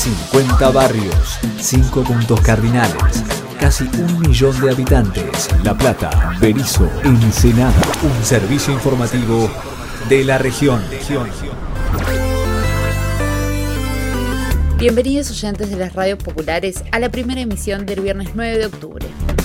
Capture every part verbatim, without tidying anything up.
cincuenta barrios, cinco puntos cardinales, casi un millón de habitantes. La Plata, Berisso, Ensenada. Un servicio informativo de la región. Bienvenidos oyentes de las radios populares a la primera emisión del viernes nueve de octubre.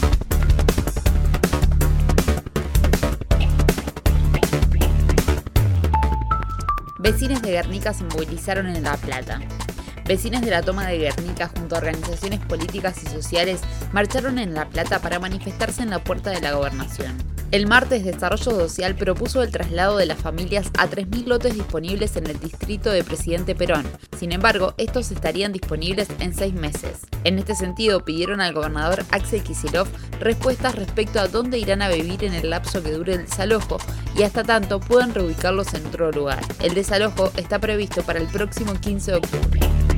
Vecinos de Guernica se movilizaron en La Plata. Vecinos de la toma de Guernica junto a organizaciones políticas y sociales marcharon en La Plata para manifestarse en la puerta de la gobernación. El martes, Desarrollo Social propuso el traslado de las familias a tres mil lotes disponibles en el distrito de Presidente Perón. Sin embargo, estos estarían disponibles en seis meses. En este sentido, pidieron al gobernador Axel Kicillof respuestas respecto a dónde irán a vivir en el lapso que dure el desalojo y hasta tanto puedan reubicarlos en otro lugar. El desalojo está previsto para el próximo quince de octubre.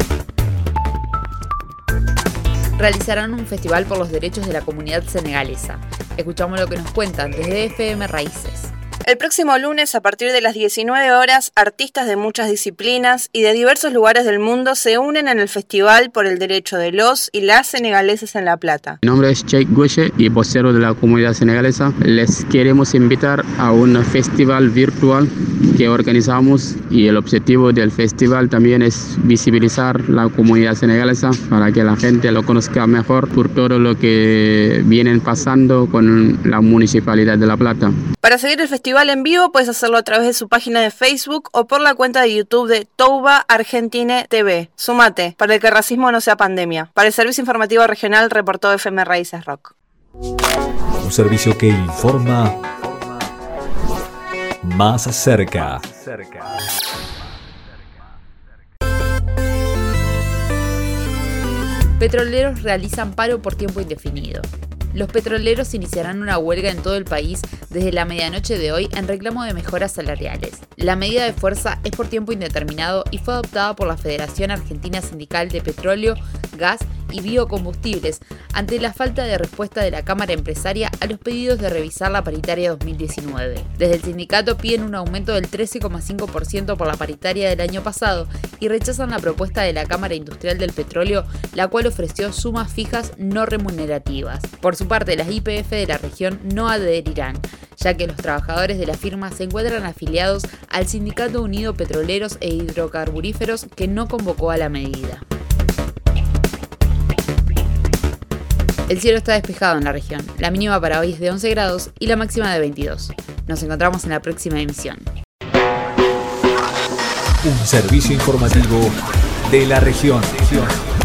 Realizarán un festival por los derechos de la comunidad senegalesa. Escuchamos lo que nos cuentan desde F M Raíces. El próximo lunes, a partir de las diecinueve horas, artistas de muchas disciplinas y de diversos lugares del mundo se unen en el Festival por el Derecho de los y las Senegaleses en La Plata. Mi nombre es Cheikh Gouche y vocero de la comunidad senegalesa. Les queremos invitar a un festival virtual que organizamos y el objetivo del festival también es visibilizar la comunidad senegalesa para que la gente lo conozca mejor por todo lo que vienen pasando con la Municipalidad de La Plata. Para seguir el festival en vivo puedes hacerlo a través de su página de Facebook o por la cuenta de YouTube de Touba Argentine T V. Sumate, para que el racismo no sea pandemia. Para el Servicio Informativo Regional reportó F M Raíces Rock. Un servicio que informa más cerca. Petroleros realizan paro por tiempo indefinido. Los petroleros iniciarán una huelga en todo el país desde la medianoche de hoy en reclamo de mejoras salariales. La medida de fuerza es por tiempo indeterminado y fue adoptada por la Federación Argentina Sindical de Petróleo, Gas y Biocombustibles ante la falta de respuesta de la Cámara Empresaria a los pedidos de revisar la paritaria dos mil diecinueve. Desde el sindicato piden un aumento del trece coma cinco por ciento por la paritaria del año pasado y rechazan la propuesta de la Cámara Industrial del Petróleo, la cual ofreció sumas fijas no remunerativas. Por su parte, las Y P F de la región no adherirán, ya que los trabajadores de la firma se encuentran afiliados al Sindicato Unido Petroleros e Hidrocarburíferos, que no convocó a la medida. El cielo está despejado en la región. La mínima para hoy es de once grados y la máxima de veintidós. Nos encontramos en la próxima emisión. Un servicio informativo de la región.